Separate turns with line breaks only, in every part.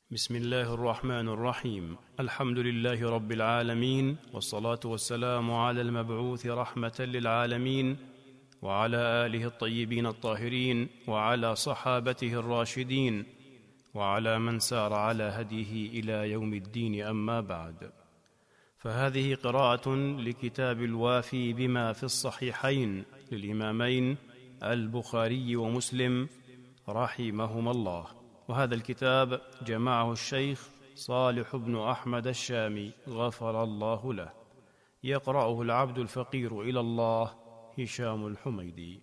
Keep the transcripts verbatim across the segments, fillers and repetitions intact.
بسم الله الرحمن الرحيم. الحمد لله رب العالمين، والصلاة والسلام على المبعوث رحمة للعالمين، وعلى آله الطيبين الطاهرين، وعلى صحابته الراشدين، وعلى من سار على هديه إلى يوم الدين. أما بعد، فهذه قراءة لكتاب الوافي بما في الصحيحين للإمامين البخاري ومسلم رحمهما الله. وهذا الكتاب جمعه الشيخ صالح بن أحمد الشامي غفر الله له، يقرأه العبد الفقير إلى الله هشام الحميدي.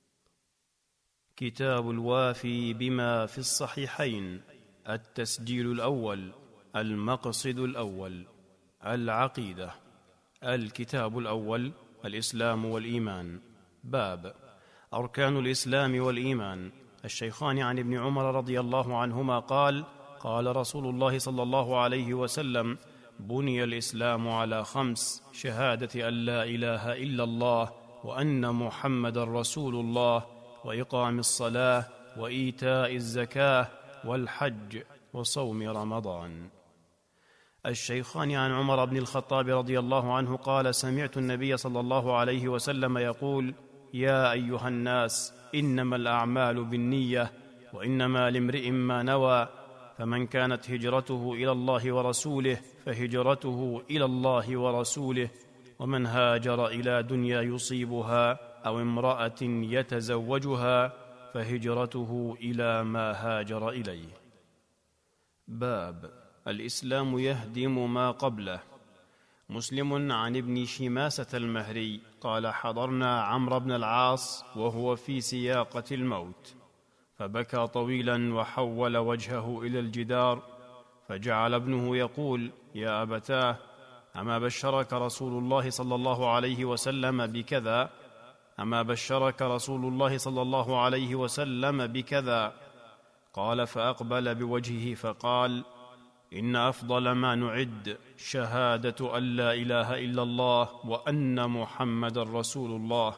كتاب الوافي بما في الصحيحين. التسجيل الأول. المقصد الأول. العقيدة. الكتاب الأول. الإسلام والإيمان. باب أركان الإسلام والإيمان. الشيخان عن ابن عمر رضي الله عنهما قال: قال رسول الله صلى الله عليه وسلم: بني الإسلام على خمس: شهادة أن لا إله إلا الله وأن محمدًا رسول الله، وإقام الصلاة، وإيتاء الزكاة، والحج، وصوم رمضان. الشيخان عن عمر بن الخطاب رضي الله عنه قال: سمعت النبي صلى الله عليه وسلم يقول: يا أيها الناس، إنما الأعمال بالنية، وإنما لامرئ ما نوى، فمن كانت هجرته إلى الله ورسوله فهجرته إلى الله ورسوله، ومن هاجر إلى دنيا يصيبها أو امرأة يتزوجها فهجرته إلى ما هاجر إليه. باب الإسلام يهدم ما قبله. مسلم عن ابن شماسة المهري قال: حضرنا عمرو بن العاص وهو في سياقة الموت، فبكى طويلا وحول وجهه إلى الجدار، فجعل ابنه يقول: يا أبتاه، أما بشرك رسول الله صلى الله عليه وسلم بكذا؟ أما بشرك رسول الله صلى الله عليه وسلم بكذا؟ قال: فأقبل بوجهه فقال: إن أفضل ما نعد شهادة أن لا إله إلا الله وأن محمد رسول الله.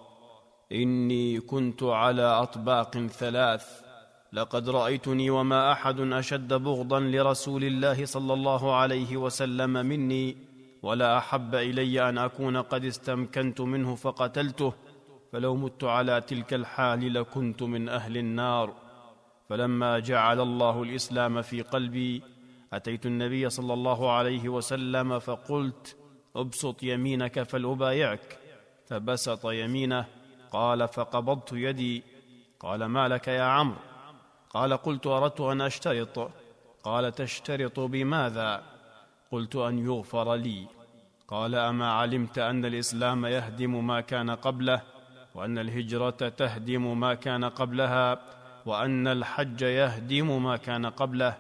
إني كنت على أطباق ثلاث، لقد رأيتني وما أحد أشد بغضا لرسول الله صلى الله عليه وسلم مني، ولا أحب إلي أن أكون قد استمكنت منه فقتلته، فلو مت على تلك الحال لكنت من أهل النار. فلما جعل الله الإسلام في قلبي أتيت النبي صلى الله عليه وسلم فقلت: ابسط يمينك فلأبايعك، فبسط يمينه. قال: فقبضت يدي. قال: ما لك يا عمرو؟ قال: قلت: أردت أن أشترط. قال: تشترط بماذا؟ قلت: أن يغفر لي. قال: أما علمت أن الإسلام يهدم ما كان قبله، وأن الهجرة تهدم ما كان قبلها، وأن الحج يهدم ما كان قبله؟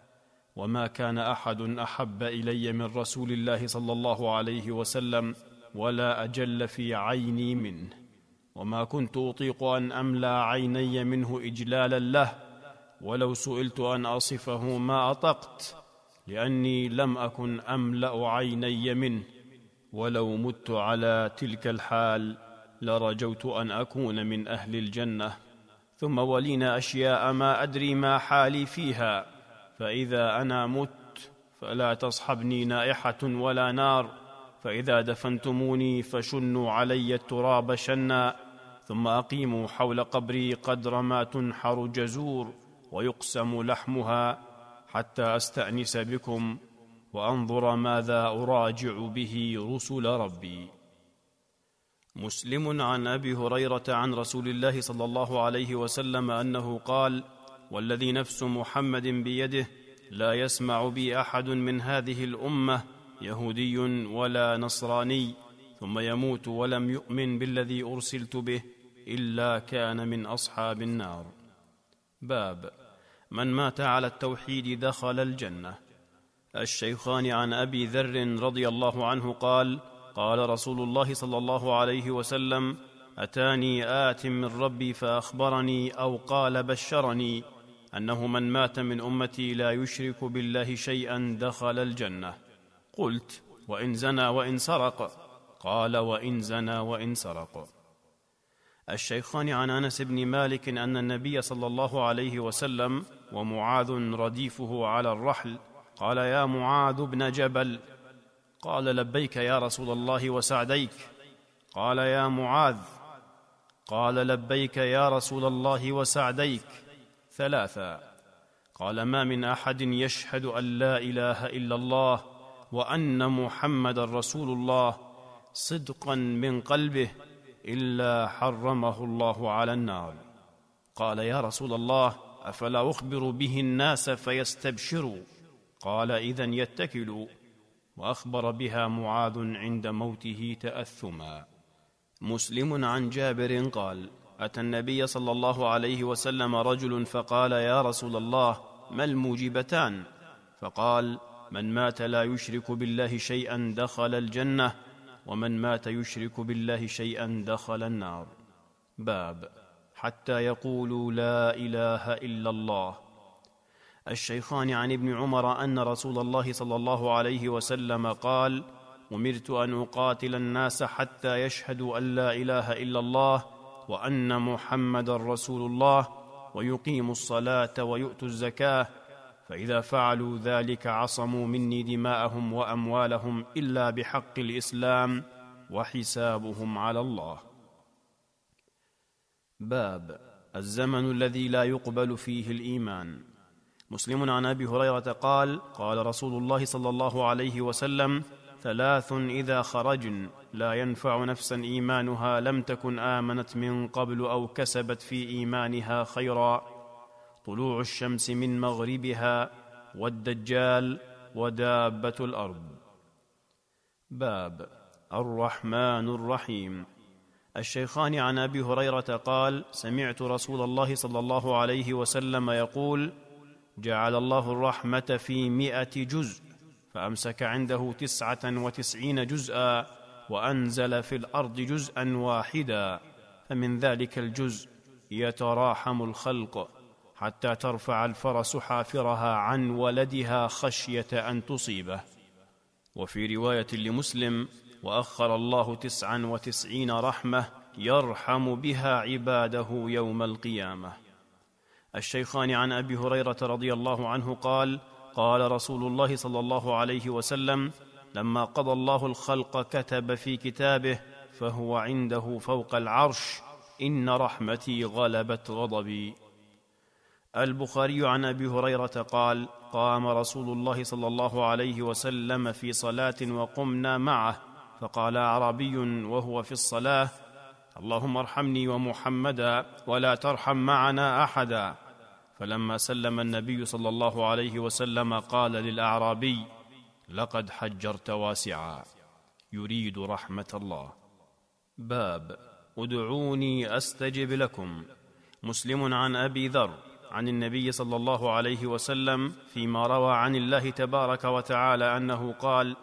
وما كان أحد أحب إلي من رسول الله صلى الله عليه وسلم، ولا أجل في عيني منه، وما كنت أطيق أن أملأ عيني منه إجلالا له، ولو سئلت أن أصفه ما أطقت، لأني لم أكن أملأ عيني منه، ولو مت على تلك الحال لرجوت أن أكون من أهل الجنة. ثم ولينا أشياء ما أدري ما حالي فيها، فإذا أنا مت فلا تصحبني نائحة ولا نار، فإذا دفنتموني فشنوا علي التراب شنا، ثم أقيموا حول قبري قدر ما تنحر جزور ويقسم لحمها، حتى أستأنس بكم وأنظر ماذا أراجع به رسل ربي. مسلم عن أبي هريرة عن رسول الله صلى الله عليه وسلم أنه قال: والذي نفس محمد بيده، لا يسمع بي أحد من هذه الأمة يهودي ولا نصراني ثم يموت ولم يؤمن بالذي أرسلت به إلا كان من أصحاب النار. باب من مات على التوحيد دخل الجنة. الشيخان عن أبي ذر رضي الله عنه قال: قال رسول الله صلى الله عليه وسلم: أتاني آت من ربي فأخبرني أو قال بشرني أنه من مات من أمتي لا يشرك بالله شيئا دخل الجنة. قلت: وإن زنى وإن سرق؟ قال: وإن زنى وإن سرق. الشيخان عن أنس بن مالك أن النبي صلى الله عليه وسلم ومعاذ رديفه على الرحل، قال: يا معاذ بن جبل. قال: لبيك يا رسول الله وسعديك. قال: يا معاذ. قال: لبيك يا رسول الله وسعديك. ثلاثا. قال: ما من أحد يشهد أن لا إله إلا الله وأن محمدًا رسول الله صدقا من قلبه إلا حرمه الله على النار. قال: يا رسول الله، أفلا أخبر به الناس فيستبشروا؟ قال: إذن يتكلوا. وأخبر بها معاذ عند موته تأثما. مسلم عن جابر قال: أتى النبي صلى الله عليه وسلم رجل فقال: يا رسول الله، ما الموجبتان؟ فقال: من مات لا يشرك بالله شيئا دخل الجنة، ومن مات يشرك بالله شيئا دخل النار. باب حتى يقولوا لا إله إلا الله. الشيخان عن ابن عمر أن رسول الله صلى الله عليه وسلم قال: أمرت أن أقاتل الناس حتى يشهدوا أن لا إله إلا الله وأن محمدًا رسول الله ويقيموا الصلاة ويؤتوا الزكاة، فإذا فعلوا ذلك عصموا مني دماءهم وأموالهم إلا بحق الإسلام وحسابهم على الله. باب الزمن الذي لا يقبل فيه الإيمان. مسلم عن أبي هريرة قال: قال رسول الله صلى الله عليه وسلم: ثلاث إذا خرجن لا ينفع نفسا إيمانها لم تكن آمنت من قبل أو كسبت في إيمانها خيرا: طلوع الشمس من مغربها، والدجال، ودابة الأرض. باب الرحمن الرحيم. الشيخان عن أبي هريرة قال: سمعت رسول الله صلى الله عليه وسلم يقول: جعل الله الرحمة في مئة جزء، فأمسك عنده تسعة وتسعين جزءا، وأنزل في الأرض جزءا واحدا، فمن ذلك الجزء يتراحم الخلق حتى ترفع الفرس حافرها عن ولدها خشية أن تصيبه. وفي رواية لمسلم: وأخر الله تسعا وتسعين رحمة يرحم بها عباده يوم القيامة. الشيخان عن أبي هريرة رضي الله عنه قال: قال رسول الله صلى الله عليه وسلم: لما قضى الله الخلق كتب في كتابه فهو عنده فوق العرش: إن رحمتي غلبت غضبي. البخاري عن أبي هريرة قال: قام رسول الله صلى الله عليه وسلم في صلاة وقمنا معه، فقال أعرابي وهو في الصلاة: اللهم ارحمني ومحمدا ولا ترحم معنا أحدا. فلما سلم النبي صلى الله عليه وسلم قال للأعرابي: لقد حجرت واسعا، يريد رحمة الله. باب ادعوني أستجب لكم. مسلم عن أبي ذر عن النبي صلى الله عليه وسلم فيما روى عن الله تبارك وتعالى أنه قال: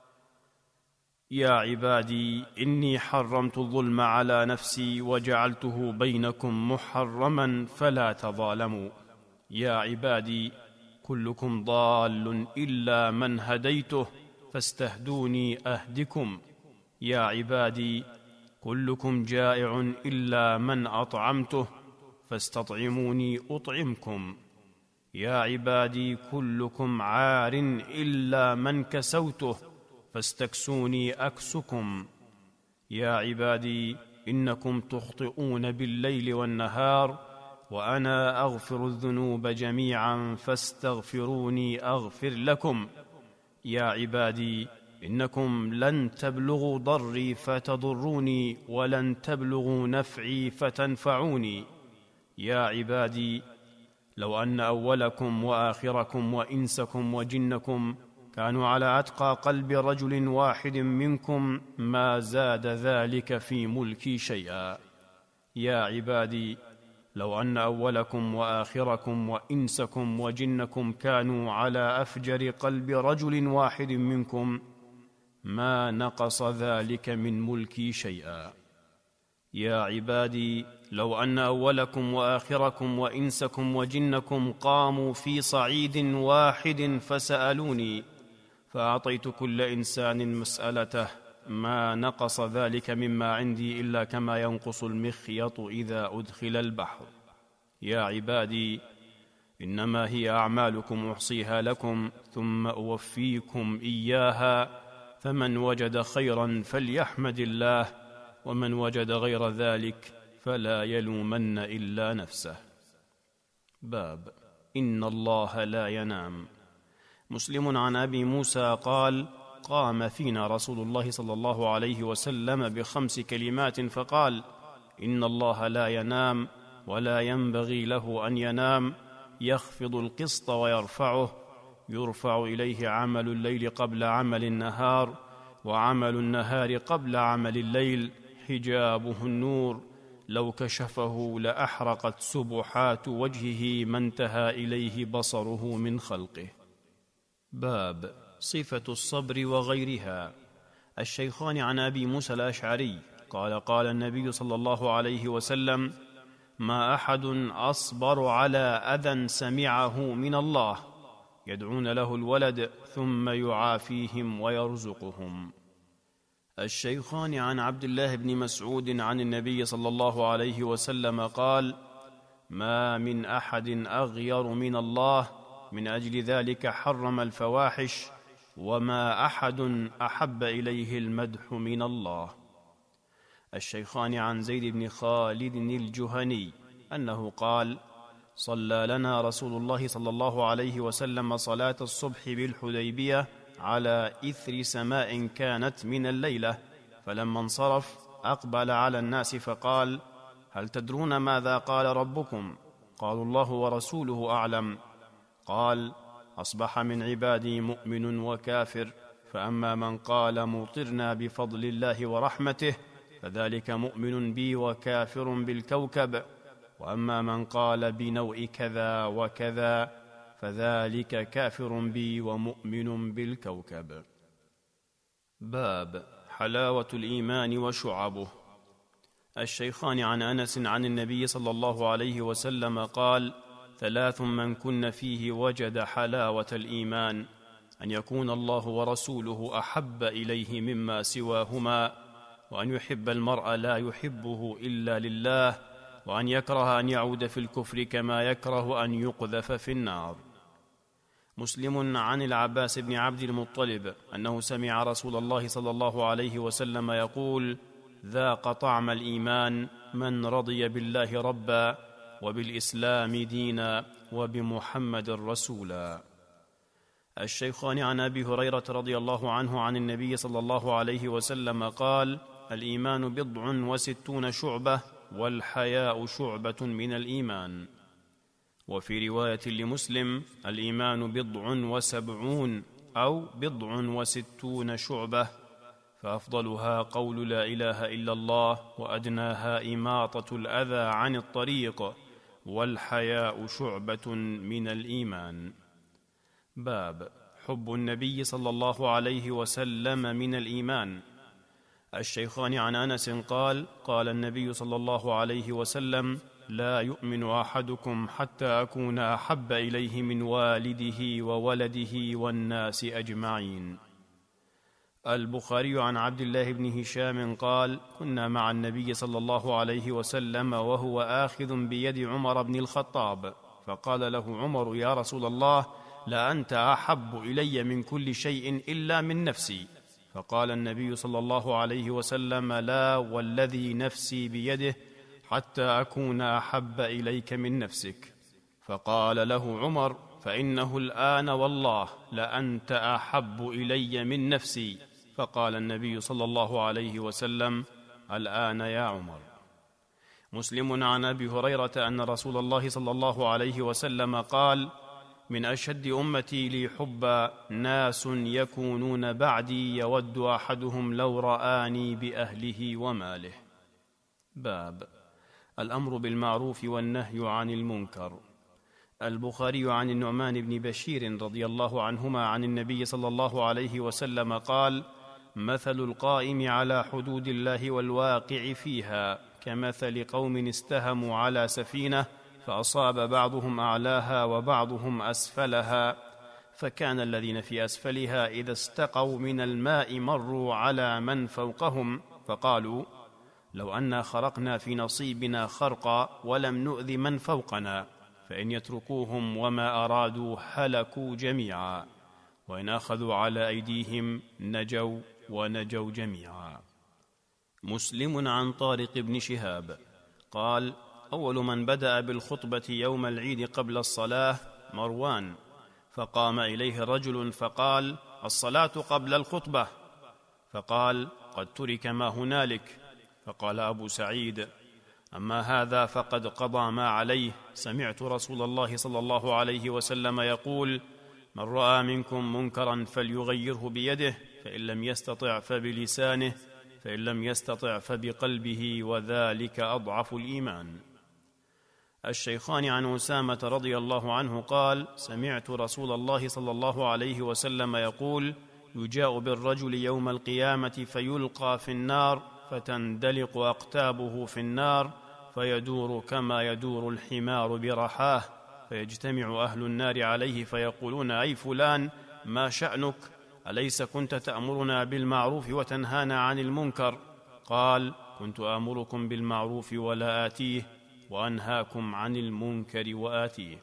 يا عبادي إني حرمت الظلم على نفسي وجعلته بينكم محرما فلا تظالموا. يا عبادي كلكم ضال إلا من هديته فاستهدوني أهدكم. يا عبادي كلكم جائع إلا من أطعمته فاستطعموني أطعمكم. يا عبادي كلكم عار إلا من كسوته فاستكسوني أكسكم. يا عبادي إنكم تخطئون بالليل والنهار وأنا أغفر الذنوب جميعا فاستغفروني أغفر لكم. يا عبادي إنكم لن تبلغوا ضري فتضروني ولن تبلغوا نفعي فتنفعوني. يا عبادي لو أن أولكم وآخركم وإنسكم وجنكم كانوا على أتقى قلب رجل واحد منكم ما زاد ذلك في ملكي شيئا. يا عبادي لو أن أولكم وآخركم وإنسكم وجنكم كانوا على أفجر قلب رجل واحد منكم ما نقص ذلك من ملكي شيئا. يا عبادي لو أن أولكم وآخركم وإنسكم وجنكم قاموا في صعيد واحد فسألوني فأعطيت كل إنسان مسألته ما نقص ذلك مما عندي إلا كما ينقص المخيط إذا أدخل البحر. يا عبادي إنما هي أعمالكم أحصيها لكم ثم أوفيكم إياها، فمن وجد خيرا فليحمد الله، ومن وجد غير ذلك فلا يلومن إلا نفسه. باب إن الله لا ينام. مسلم عن أبي موسى قال: قام فينا رسول الله صلى الله عليه وسلم بخمس كلمات فقال: إن الله لا ينام ولا ينبغي له أن ينام، يخفض القسط ويرفعه، يرفع إليه عمل الليل قبل عمل النهار، وعمل النهار قبل عمل الليل، حجابه النور، لو كشفه لأحرقت سبحات وجهه ما انتهى إليه بصره من خلقه. باب صفة الصبر وغيرها. الشيخان عن أبي موسى الأشعري قال: قال النبي صلى الله عليه وسلم: ما أحد أصبر على أذى سمعه من الله، يدعون له الولد ثم يعافيهم ويرزقهم. الشيخان عن عبد الله بن مسعود عن النبي صلى الله عليه وسلم قال: ما من أحد أغير من الله، من أجل ذلك حرم الفواحش، وما أحد أحب إليه المدح من الله. الشيخان عن زيد بن خالد الجهني أنه قال: صلى لنا رسول الله صلى الله عليه وسلم صلاة الصبح بالحديبية على إثر سماء كانت من الليلة، فلما انصرف أقبل على الناس فقال: هل تدرون ماذا قال ربكم؟ قالوا: الله ورسوله أعلم. قال: أصبح من عبادي مؤمن وكافر، فأما من قال مطرنا بفضل الله ورحمته فذلك مؤمن بي وكافر بالكوكب، وأما من قال بنوء كذا وكذا فذلك كافر بي ومؤمن بالكوكب. باب حلاوة الإيمان وشعبه. الشيخان عن أنس عن النبي صلى الله عليه وسلم قال: ثلاث من كن فيه وجد حلاوة الإيمان: أن يكون الله ورسوله أحب إليه مما سواهما، وأن يحب المرء لا يحبه إلا لله، وأن يكره أن يعود في الكفر كما يكره أن يقذف في النار. مسلم عن العباس بن عبد المطلب أنه سمع رسول الله صلى الله عليه وسلم يقول: ذاق طعم الإيمان من رضي بالله ربا، وبالإسلام دينا، وبمحمد رسولا. الشيخان عن أبي هريرة رضي الله عنه عن النبي صلى الله عليه وسلم قال: الإيمان بضع وستون شعبة، والحياء شعبة من الإيمان. وفي رواية لمسلم: الإيمان بضع وسبعون أو بضع وستون شعبة، فأفضلها قول لا إله إلا الله، وأدناها إماطة الأذى عن الطريق، والحياء شعبة من الإيمان. باب حب النبي صلى الله عليه وسلم من الإيمان. الشيخان عن أنس قال: قال النبي صلى الله عليه وسلم: لا يؤمن أحدكم حتى أكون أحب إليه من والده وولده والناس أجمعين. البخاري عن عبد الله بن هشام قال: كنا مع النبي صلى الله عليه وسلم وهو آخذ بيد عمر بن الخطاب، فقال له عمر: يا رسول الله، لأنت أحب إلي من كل شيء إلا من نفسي. فقال النبي صلى الله عليه وسلم: لا والذي نفسي بيده، حتى أكون أحب إليك من نفسك. فقال له عمر: فإنه الآن والله لأنت أحب إلي من نفسي. فقال النبي صلى الله عليه وسلم: الآن يا عمر. مسلم عن أبي هريرة أن رسول الله صلى الله عليه وسلم قال: من أشد أمتي لي حبا ناس يكونون بعدي يود أحدهم لو رآني بأهله وماله. باب الأمر بالمعروف والنهي عن المنكر. البخاري عن النعمان بن بشير رضي الله عنهما عن النبي صلى الله عليه وسلم قال: مثل القائم على حدود الله والواقع فيها كمثل قوم استهموا على سفينة، فأصاب بعضهم أعلاها وبعضهم أسفلها، فكان الذين في أسفلها إذا استقوا من الماء مروا على من فوقهم، فقالوا: لو أنا خرقنا في نصيبنا خرقا ولم نؤذ من فوقنا. فإن يتركوهم وما أرادوا هلكوا جميعا، وإن أخذوا على أيديهم نجوا ونجوا جميعا. مسلم عن طارق بن شهاب قال: أول من بدأ بالخطبة يوم العيد قبل الصلاة مروان، فقام إليه رجل فقال: الصلاة قبل الخطبة. فقال: قد ترك ما هنالك. فقال أبو سعيد: أما هذا فقد قضى ما عليه، سمعت رسول الله صلى الله عليه وسلم يقول: من رأى منكم منكرا فليغيره بيده، فإن لم يستطع فبلسانه، فإن لم يستطع فبقلبه، وذلك أضعف الإيمان. الشيخان عن أسامة رضي الله عنه قال: سمعت رسول الله صلى الله عليه وسلم يقول: يجاء بالرجل يوم القيامة فيلقى في النار، فتندلق أقتابه في النار، فيدور كما يدور الحمار برحاه، فيجتمع أهل النار عليه فيقولون: أي فلان، ما شأنك؟ أليس كنت تأمرنا بالمعروف وتنهانا عن المنكر؟ قال: كنت آمركم بالمعروف ولا آتيه، وأنهاكم عن المنكر وآتيه.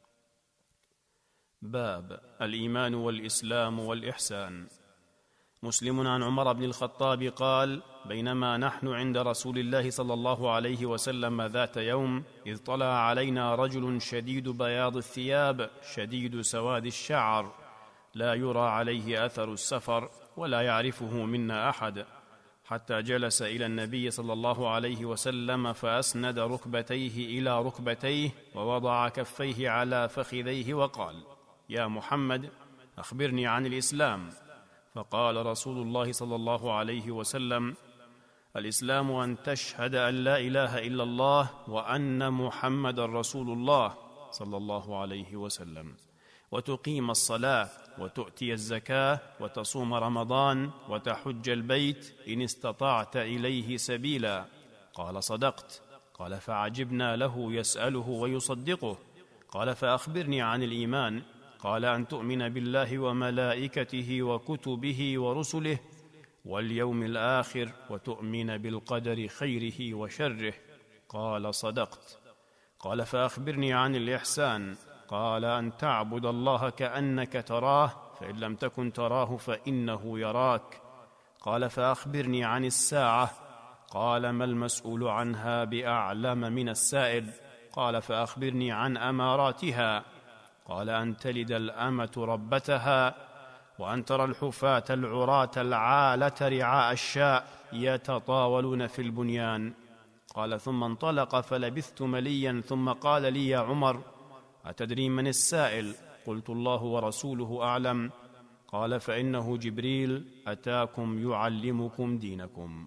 باب الإيمان والإسلام والإحسان. مسلم عن عمر بن الخطاب قال: بينما نحن عند رسول الله صلى الله عليه وسلم ذات يوم، إذ طلع علينا رجل شديد بياض الثياب شديد سواد الشعر، لا يرى عليه أثر السفر، ولا يعرفه منا أحد، حتى جلس إلى النبي صلى الله عليه وسلم فأسند ركبتيه إلى ركبتيه، ووضع كفيه على فخذيه، وقال: يا محمد، أخبرني عن الإسلام. فقال رسول الله صلى الله عليه وسلم: الإسلام أن تشهد أن لا إله إلا الله وأن محمد رسول الله صلى الله عليه وسلم، وتقيم الصلاة، وتؤتي الزكاة، وتصوم رمضان، وتحج البيت إن استطعت إليه سبيلا. قال: صدقت. قال: فعجبنا له يسأله ويصدقه. قال: فأخبرني عن الإيمان. قال: أن تؤمن بالله وملائكته وكتبه ورسله واليوم الآخر، وتؤمن بالقدر خيره وشره. قال: صدقت. قال: فأخبرني عن الإحسان. قال: أن تعبد الله كأنك تراه، فإن لم تكن تراه فإنه يراك. قال: فأخبرني عن الساعة. قال: ما المسؤول عنها بأعلم من السائل. قال: فأخبرني عن أماراتها. قال: أن تلد الأمة ربتها، وأن ترى الحفاة العراة العالة رعاء الشاء يتطاولون في البنيان. قال: ثم انطلق فلبثت مليا، ثم قال لي: يا عمر، أتدري من السائل؟ قلت: الله ورسوله أعلم. قال: فإنه جبريل أتاكم يعلمكم دينكم.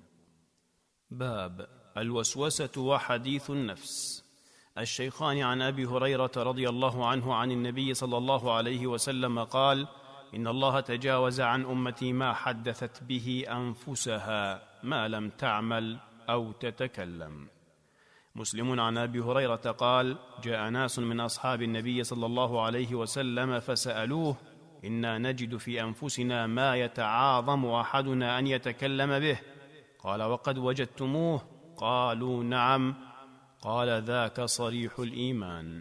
باب الوسوسة وحديث النفس. الشيخان عن أبي هريرة رضي الله عنه عن النبي صلى الله عليه وسلم قال: إن الله تجاوز عن أمتي ما حدثت به أنفسها، ما لم تعمل أو تتكلم. مسلم عن أبي هريرة قال: جاء ناس من أصحاب النبي صلى الله عليه وسلم فسألوه: إنا نجد في أنفسنا ما يتعاظم أحدنا أن يتكلم به. قال: وقد وجدتموه؟ قالوا: نعم. قال: ذاك صريح الإيمان.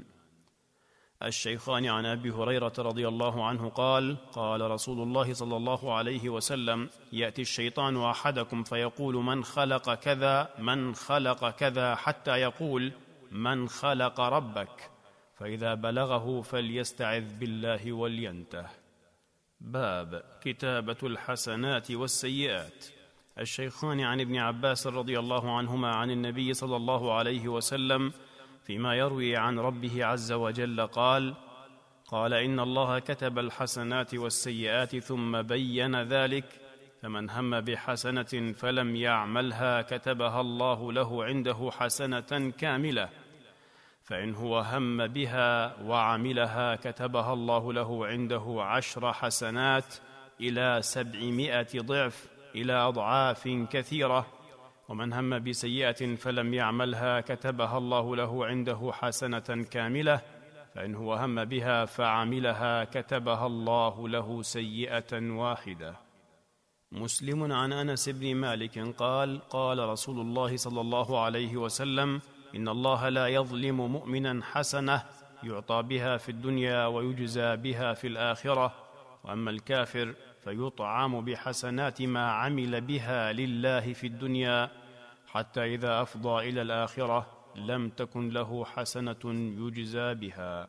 الشيخان عن أبي هريرة رضي الله عنه قال: قال رسول الله صلى الله عليه وسلم: يأتي الشيطان أحدكم فيقول: من خلق كذا، من خلق كذا، حتى يقول: من خلق ربك؟ فإذا بلغه فليستعذ بالله ولينته. باب كتابة الحسنات والسيئات. الشيخان عن ابن عباس رضي الله عنهما عن النبي صلى الله عليه وسلم فيما يروي عن ربه عز وجل قال: قال: إن الله كتب الحسنات والسيئات ثم بين ذلك، فمن هم بحسنة فلم يعملها كتبها الله له عنده حسنة كاملة، فإن هو هم بها وعملها كتبها الله له عنده عشر حسنات إلى سبعمائة ضعف، إلى أضعاف كثيرة. ومن هم بسيئة فلم يعملها كتبها الله له عنده حسنة كاملة، فإن هو هم بها فعملها كتبها الله له سيئة واحدة. مسلم عن أنس بن مالك قال: قال رسول الله صلى الله عليه وسلم: إن الله لا يظلم مؤمنا حسنة يعطى بها في الدنيا ويجزى بها في الآخرة، وأما الكافر فيطعم بحسنات ما عمل بها لله في الدنيا، حتى إذا أفضى إلى الآخرة لم تكن له حسنة يجزى بها.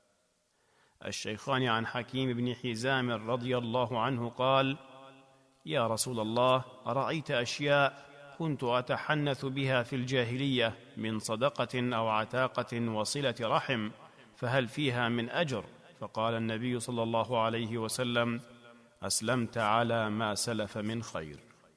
الشيخان عن حكيم بن حزام رضي الله عنه قال: يا رسول الله، أرأيت أشياء كنت أتحنث بها في الجاهلية من صدقة أو عتاقة وصلة رحم، فهل فيها من أجر؟ فقال النبي صلى الله عليه وسلم: أسلمت على ما سلف من خير.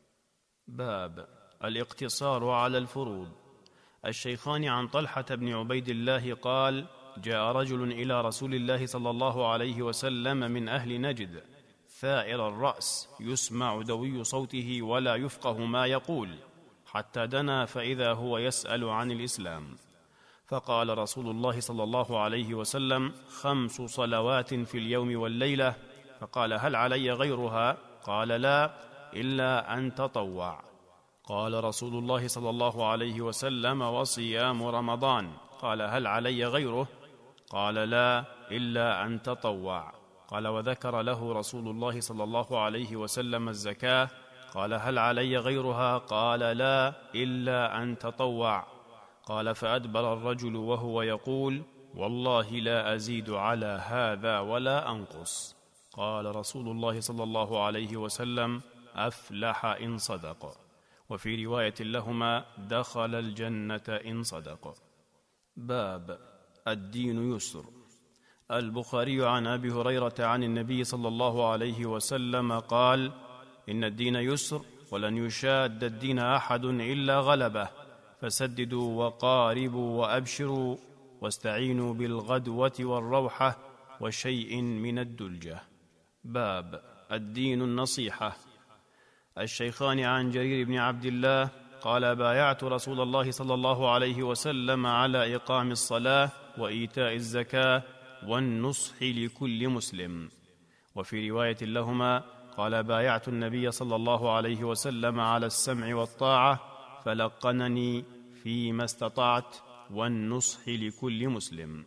باب الاقتصار على الفروض. الشيخان عن طلحة بن عبيد الله قال: جاء رجل إلى رسول الله صلى الله عليه وسلم من أهل نجد ثائر الرأس، يسمع دوي صوته ولا يفقه ما يقول، حتى دنا فإذا هو يسأل عن الإسلام. فقال رسول الله صلى الله عليه وسلم: خمس صلوات في اليوم والليلة. فقال: هل علي غيرها؟ قال: لا، إلا أن تطوع. قال رسول الله صلى الله عليه وسلم: وصيام رمضان. قال: هل علي غيره؟ قال: لا، إلا أن تطوع. قال: وذكر له رسول الله صلى الله عليه وسلم الزكاة. قال: هل علي غيرها؟ قال: لا، إلا أن تطوع. قال: فأدبر الرجل وهو يقول: والله لا أزيد على هذا ولا أنقص. قال رسول الله صلى الله عليه وسلم: أفلح إن صدق. وفي رواية لهما: دخل الجنة إن صدق. باب الدين يسر. البخاري عن أبي هريرة عن النبي صلى الله عليه وسلم قال: إن الدين يسر، ولن يشاد الدين أحد إلا غلبه، فسددوا وقاربوا وأبشروا، واستعينوا بالغدوة والروحة وشيء من الدلجة. باب الدين النصيحة. الشيخان عن جرير بن عبد الله قال: بايعت رسول الله صلى الله عليه وسلم على إقام الصلاة وإيتاء الزكاة والنصح لكل مسلم. وفي رواية لهما قال: بايعت النبي صلى الله عليه وسلم على السمع والطاعة، فلقنني فيما استطعت، والنصح لكل مسلم.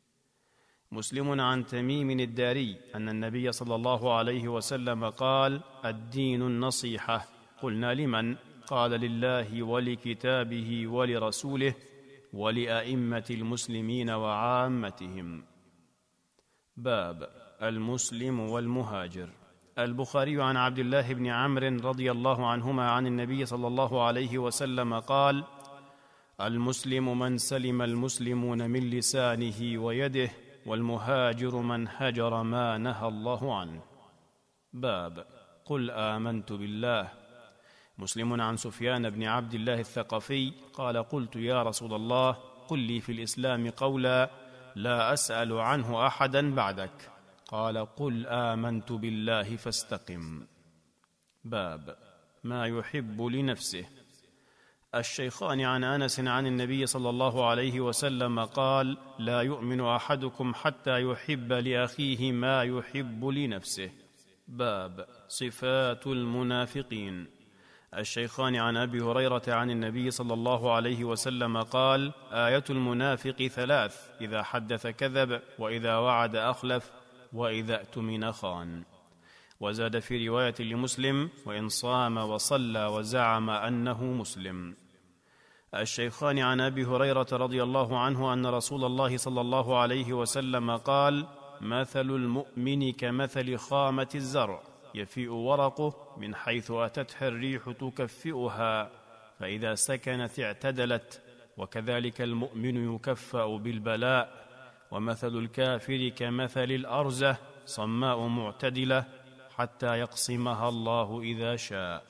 مسلم عن تميم الداري أن النبي صلى الله عليه وسلم قال: الدين النصيحة. قلنا: لمن؟ قال: لله ولكتابه ولرسوله ولأئمة المسلمين وعامتهم. باب المسلم والمهاجر. البخاري عن عبد الله بن عمرو رضي الله عنهما عن النبي صلى الله عليه وسلم قال: المسلم من سلم المسلمون من لسانه ويده، والمهاجر من هجر ما نهى الله عنه. باب قل آمنت بالله. مسلم عن سفيان بن عبد الله الثقفي قال: قلت يا رسول الله، قل لي في الإسلام قولا لا أسأل عنه أحدا بعدك. قال: قل آمنت بالله فاستقم. باب ما يحب لنفسه. الشيخان عن أنس عن النبي صلى الله عليه وسلم قال: لا يؤمن أحدكم حتى يحب لأخيه ما يحب لنفسه. باب صفات المنافقين. الشيخان عن أبي هريرة عن النبي صلى الله عليه وسلم قال: آية المنافق ثلاث: إذا حدث كذب، وإذا وعد أخلف، وإذا اؤتمن خان. وزاد في رواية لمسلم: وإن صام وصلى وزعم أنه مسلم. الشيخان عن أبي هريرة رضي الله عنه أن رسول الله صلى الله عليه وسلم قال: مثل المؤمن كمثل خامة الزرع، يفيء ورقه من حيث أتته الريح تكفئها، فإذا سكنت اعتدلت، وكذلك المؤمن يكفأ بالبلاء. ومثل الكافر كمثل الأرزة، صماء معتدلة، حتى يقسمها الله إذا شاء.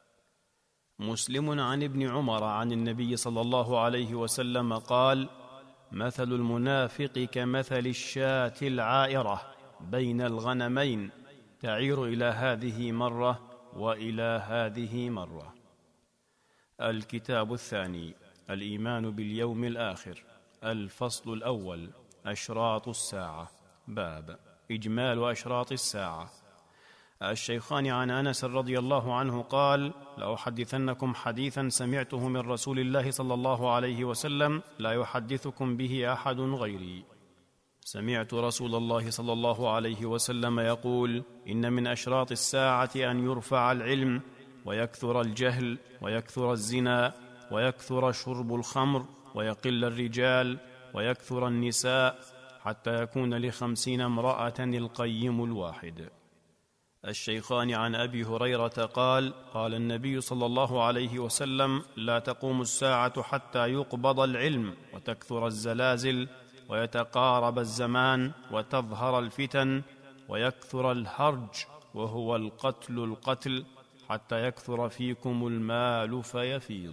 مسلم عن ابن عمر عن النبي صلى الله عليه وسلم قال: مثل المنافق كمثل الشاة العائرة بين الغنمين، تعير إلى هذه مرة وإلى هذه مرة. الكتاب الثاني: الإيمان باليوم الآخر. الفصل الأول: أشراط الساعة. باب إجمال أشراط الساعة. الشيخان عن أنس رضي الله عنه قال: لأحدثنكم حديثا سمعته من رسول الله صلى الله عليه وسلم لا يحدثكم به أحد غيري. سمعت رسول الله صلى الله عليه وسلم يقول: إن من أشراط الساعة أن يرفع العلم ويكثر الجهل ويكثر الزنا ويكثر شرب الخمر ويقل الرجال ويكثر النساء، حتى يكون لخمسين امرأة القيم الواحد. الشيخان عن أبي هريرة قال: قال النبي صلى الله عليه وسلم: لا تقوم الساعة حتى يقبض العلم وتكثر الزلازل ويتقارب الزمان وتظهر الفتن ويكثر الهرج وهو القتل القتل، حتى يكثر فيكم المال فيفيض.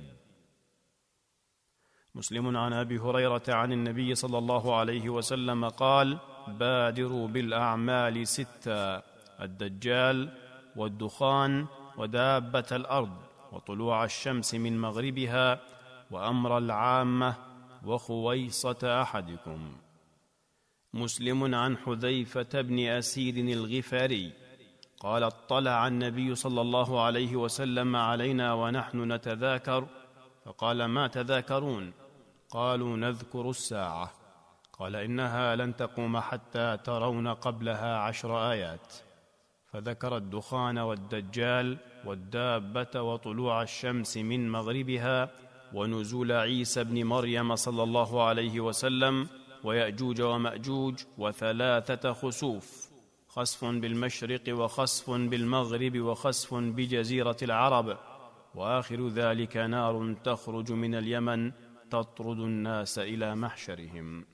مسلم عن أبي هريرة عن النبي صلى الله عليه وسلم قال: بادروا بالأعمال ستا: الدجال والدخان ودابة الأرض وطلوع الشمس من مغربها وأمر العامة وخويصة أحدكم. مسلم عن حذيفة بن أسيد الغفاري قال: اطلع النبي صلى الله عليه وسلم علينا ونحن نتذاكر، فقال: ما تذاكرون؟ قالوا: نذكر الساعة. قال: إنها لن تقوم حتى ترون قبلها عشر آيات، فذكر الدخان والدجال والدابة وطلوع الشمس من مغربها ونزول عيسى بن مريم صلى الله عليه وسلم ويأجوج ومأجوج وثلاثة خسوف: خسف بالمشرق وخسف بالمغرب وخسف بجزيرة العرب، وآخر ذلك نار تخرج من اليمن تطرد الناس إلى محشرهم.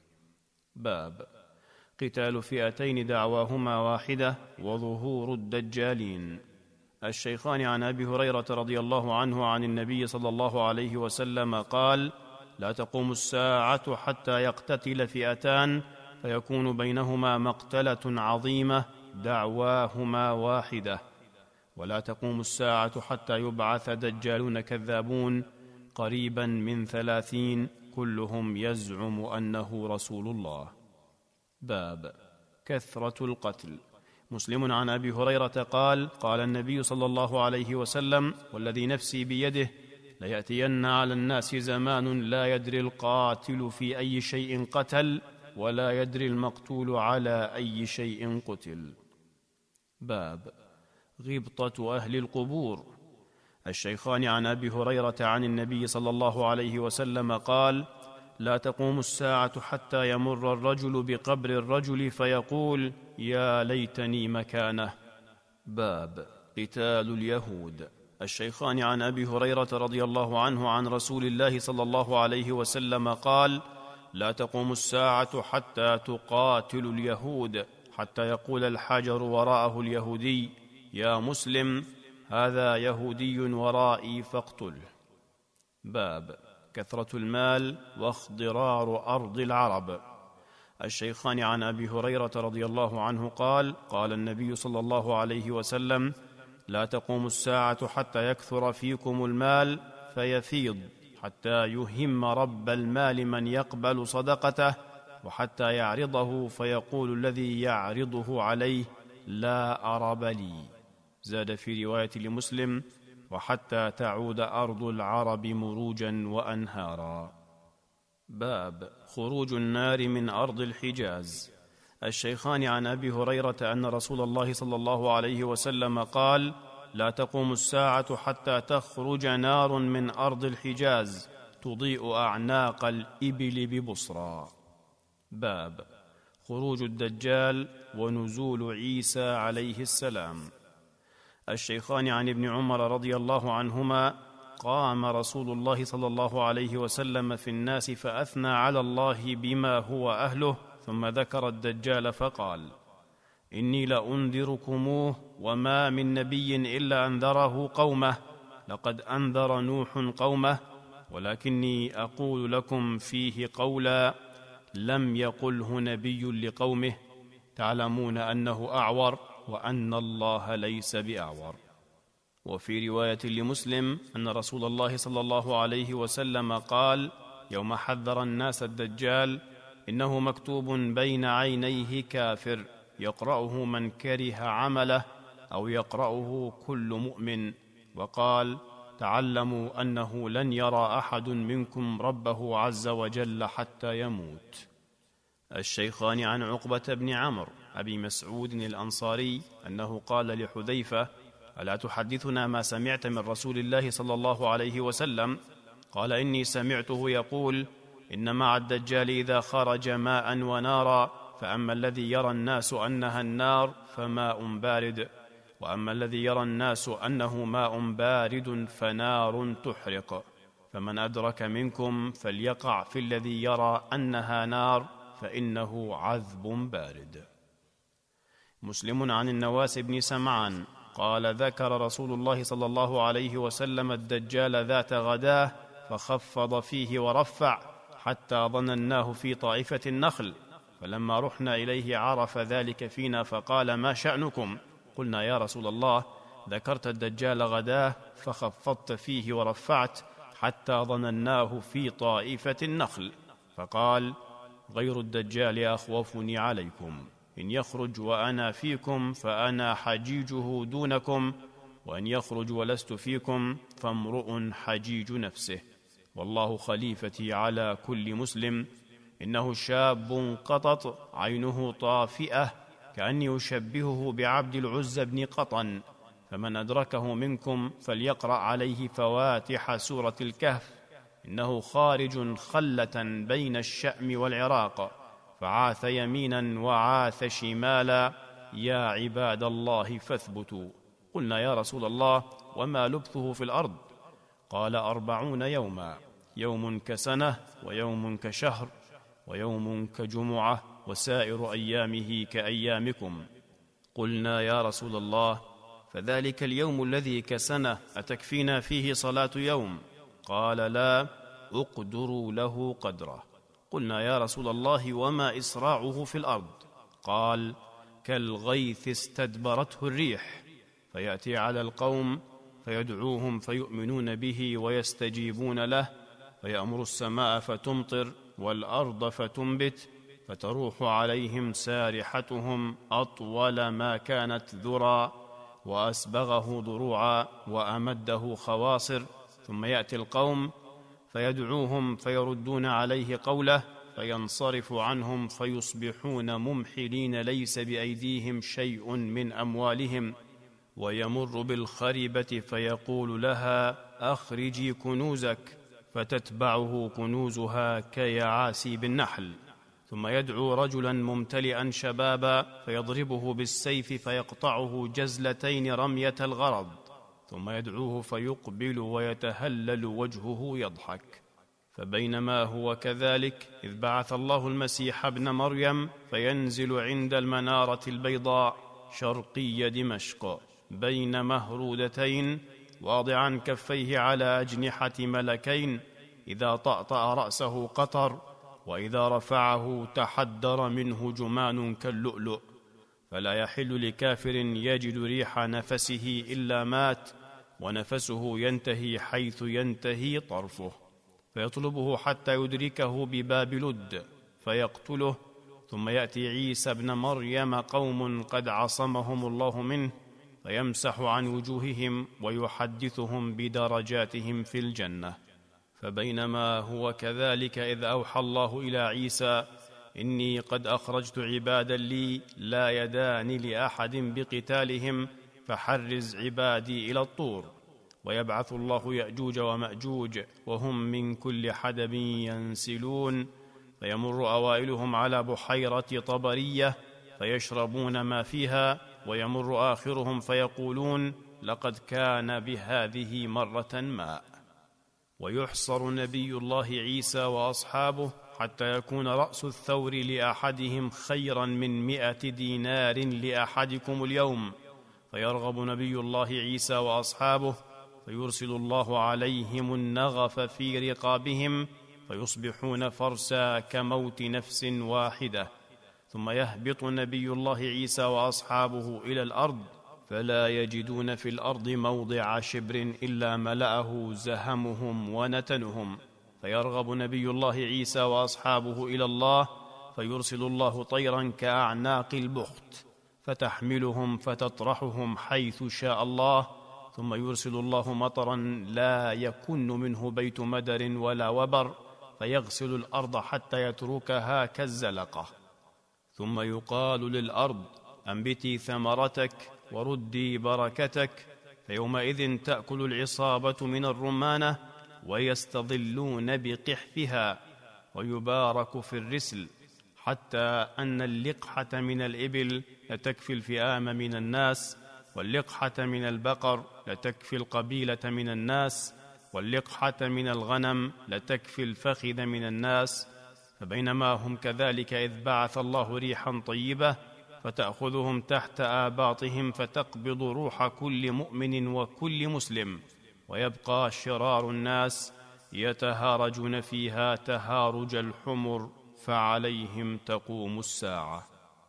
باب قتال فئتين دعواهما واحدة وظهور الدجالين. الشيخان عن أبي هريرة رضي الله عنه عن النبي صلى الله عليه وسلم قال: لا تقوم الساعة حتى يقتتل فئتان فيكون بينهما مقتلة عظيمة دعواهما واحدة، ولا تقوم الساعة حتى يبعث دجالون كذابون قريبا من ثلاثين كلهم يزعم أنه رسول الله. باب كثرة القتل. مسلم عن أبي هريرة قال: قال النبي صلى الله عليه وسلم: والذي نفسي بيده ليأتين على الناس زمان لا يدري القاتل في أي شيء قتل ولا يدري المقتول على أي شيء قتل. باب غبطة أهل القبور. الشيخان عن أبي هريرة عن النبي صلى الله عليه وسلم قال: لا تقوم الساعة حتى يمر الرجل بقبر الرجل فيقول: يا ليتني مكانه. باب قتال اليهود. الشيخان عن أبي هريرة رضي الله عنه عن رسول الله صلى الله عليه وسلم قال: لا تقوم الساعة حتى تقاتل اليهود، حتى يقول الحجر وراءه اليهودي: يا مسلم، هذا يهودي ورائي فاقتله. باب كثرة المال واخضرار أرض العرب. الشيخان عن أبي هريرة رضي الله عنه قال: قال النبي صلى الله عليه وسلم: لا تقوم الساعة حتى يكثر فيكم المال فيفيض، حتى يهم رب المال من يقبل صدقته، وحتى يعرضه فيقول الذي يعرضه عليه: لا أرب لي. زاد في رواية لمسلم: وحتى تعود أرض العرب مروجا وأنهارا. باب خروج النار من أرض الحجاز. الشيخان عن أبي هريرة أن رسول الله صلى الله عليه وسلم قال: لا تقوم الساعة حتى تخرج نار من أرض الحجاز تضيء أعناق الإبل ببصرى. باب خروج الدجال ونزول عيسى عليه السلام. الشيخان عن ابن عمر رضي الله عنهما: قام رسول الله صلى الله عليه وسلم في الناس فأثنى على الله بما هو أهله، ثم ذكر الدجال فقال: إني لأنذركموه، وما من نبي إلا أنذره قومه، لقد أنذر نوح قومه، ولكني أقول لكم فيه قولا لم يقله نبي لقومه، تعلمون أنه أعور وأن الله ليس بأعور. وفي رواية لمسلم أن رسول الله صلى الله عليه وسلم قال: يوم حذر الناس الدجال: إنه مكتوب بين عينيه كافر، يقرأه من كره عمله أو يقرأه كل مؤمن. وقال: تعلموا أنه لن يرى أحد منكم ربه عز وجل حتى يموت. الشيخان عن عقبة بن عمرو أبي مسعود الأنصاري أنه قال لحذيفة: ألا تحدثنا ما سمعت من رسول الله صلى الله عليه وسلم؟ قال: إني سمعته يقول: إن مع الدجال إذا خرج ماء ونارا، فأما الذي يرى الناس أنها النار فماء بارد، وأما الذي يرى الناس أنه ماء بارد فنار تحرق، فمن أدرك منكم فليقع في الذي يرى أنها نار فإنه عذب بارد. مسلم عن النواس بن سمعان قال: ذكر رسول الله صلى الله عليه وسلم الدجال ذات غداه فخفض فيه ورفع حتى ظنناه في طائفة النخل، فلما رحنا إليه عرف ذلك فينا فقال: ما شأنكم؟ قلنا: يا رسول الله، ذكرت الدجال غداه فخفضت فيه ورفعت حتى ظنناه في طائفة النخل. فقال: غير الدجال أخوفني عليكم، إن يخرج وأنا فيكم فأنا حجيجه دونكم، وإن يخرج ولست فيكم فامرؤ حجيج نفسه، والله خليفتي على كل مسلم. إنه شاب قطط عينه طافئة، كأني أشبهه بعبد العزى بن قطن، فمن أدركه منكم فليقرأ عليه فواتح سورة الكهف، إنه خارج خلة بين الشأم والعراق، فعاث يمينا وعاث شمالا، يا عباد الله فاثبتوا. قلنا: يا رسول الله، وما لبثه في الأرض؟ قال: أربعون يوما، يوم كسنة، ويوم كشهر، ويوم كجمعة، وسائر أيامه كأيامكم. قلنا: يا رسول الله، فذلك اليوم الذي كسنة أتكفينا فيه صلاة يوم؟ قال: لا، اقدروا له قدره. قلنا: يا رسول الله، وما إسراعه في الأرض؟ قال: كالغيث استدبرته الريح، فيأتي على القوم فيدعوهم فيؤمنون به ويستجيبون له، فيأمر السماء فتمطر والأرض فتنبت، فتروح عليهم سارحتهم أطول ما كانت ذرى، وأسبغه ضروعا، وأمده خواصر، ثم يأتي القوم فيدعوهم فيردون عليه قوله، فينصرف عنهم فيصبحون ممحلين ليس بأيديهم شيء من أموالهم، ويمر بالخربة فيقول لها: أخرجي كنوزك، فتتبعه كنوزها كيعاسي بالنحل، ثم يدعو رجلا ممتلئا شبابا فيضربه بالسيف فيقطعه جزلتين رمية الغرض، ثم يدعوه فيقبل ويتهلل وجهه يضحك. فبينما هو كذلك إذ بعث الله المسيح ابن مريم فينزل عند المنارة البيضاء شرقي دمشق بين مهرودتين، واضعا كفيه على أجنحة ملكين، إذا طأطأ رأسه قطر، وإذا رفعه تحدر منه جمان كاللؤلؤ، فلا يحل لكافر يجد ريح نفسه إلا مات، ونفسه ينتهي حيث ينتهي طرفه، فيطلبه حتى يدركه بباب لد فيقتله. ثم يأتي عيسى ابن مريم قوم قد عصمهم الله منه، فيمسح عن وجوههم ويحدثهم بدرجاتهم في الجنة. فبينما هو كذلك إذ أوحى الله إلى عيسى: إني قد أخرجت عبادا لي لا يدان لأحد بقتالهم، فحرز عبادي إلى الطور. ويبعث الله يأجوج ومأجوج وهم من كل حدب ينسلون، فيمر أوائلهم على بحيرة طبرية فيشربون ما فيها، ويمر آخرهم فيقولون: لقد كان بهذه مرة ماء. ويحصر نبي الله عيسى وأصحابه حتى يكون رأس الثور لأحدهم خيرا من مئة دينار لأحدكم اليوم، فيرغب نبي الله عيسى وأصحابه، فيرسل الله عليهم النغف في رقابهم، فيصبحون فرسا كموت نفس واحدة. ثم يهبط نبي الله عيسى وأصحابه إلى الأرض، فلا يجدون في الأرض موضع شبر إلا ملأه زهمهم ونتنهم، فيرغب نبي الله عيسى وأصحابه إلى الله، فيرسل الله طيرا كأعناق البخت فتحملهم فتطرحهم حيث شاء الله، ثم يرسل الله مطرا لا يكن منه بيت مدر ولا وبر، فيغسل الأرض حتى يتركها كالزلقة. ثم يقال للأرض: أنبتي ثمرتك وردي بركتك، فيومئذ تأكل العصابة من الرمانة ويستظلون بقحفها، ويبارك في الرسل، حتى أن اللقحة من الإبل لتكفي الفئام من الناس، واللقحة من البقر لتكفي القبيلة من الناس، واللقحة من الغنم لتكفي الفخذ من الناس. فبينما هم كذلك إذ بعث الله ريحا طيبة فتأخذهم تحت آباطهم فتقبض روح كل مؤمن وكل مسلم، ويبقى شرار الناس يتهارجون فيها تهارج الحمر، فعليهم تقوم الساعة.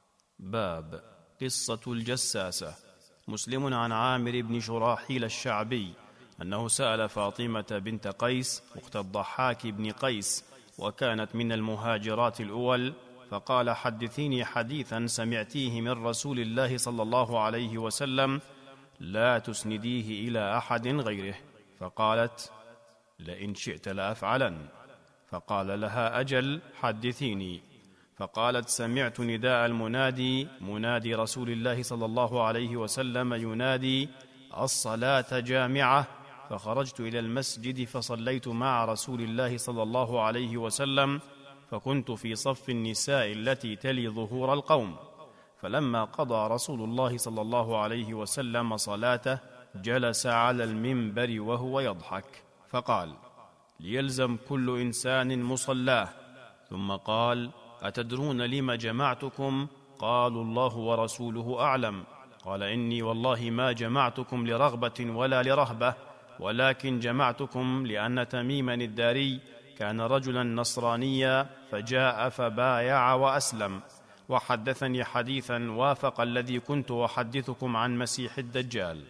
باب قصة الجساسة. مسلم عن عامر بن شراحيل الشعبي أنه سأل فاطمة بنت قيس أخت الضحاك بن قيس، وكانت من المهاجرات الأول، فقال: حدثيني حديثا سمعتيه من رسول الله صلى الله عليه وسلم لا تسنديه إلى أحد غيره. فقالت: لئن شئت لأفعلن. فقال لها: أجل، حدثيني. فقالت: سمعت نداء المنادي، منادي رسول الله صلى الله عليه وسلم ينادي: الصلاة جامعة. فخرجت إلى المسجد فصليت مع رسول الله صلى الله عليه وسلم، فكنت في صف النساء التي تلي ظهور القوم. فلما قضى رسول الله صلى الله عليه وسلم صلاته جلس على المنبر وهو يضحك، فقال: ليلزم كل إنسان مصلاه. ثم قال: أتدرون لم جمعتكم؟ قالوا: الله ورسوله أعلم. قال: إني والله ما جمعتكم لرغبة ولا لرهبة، ولكن جمعتكم لأن تميما الداري كان رجلا نصرانيا فجاء فبايع وأسلم، وحدثني حديثا وافق الذي كنت أحدثكم عن مسيح الدجال.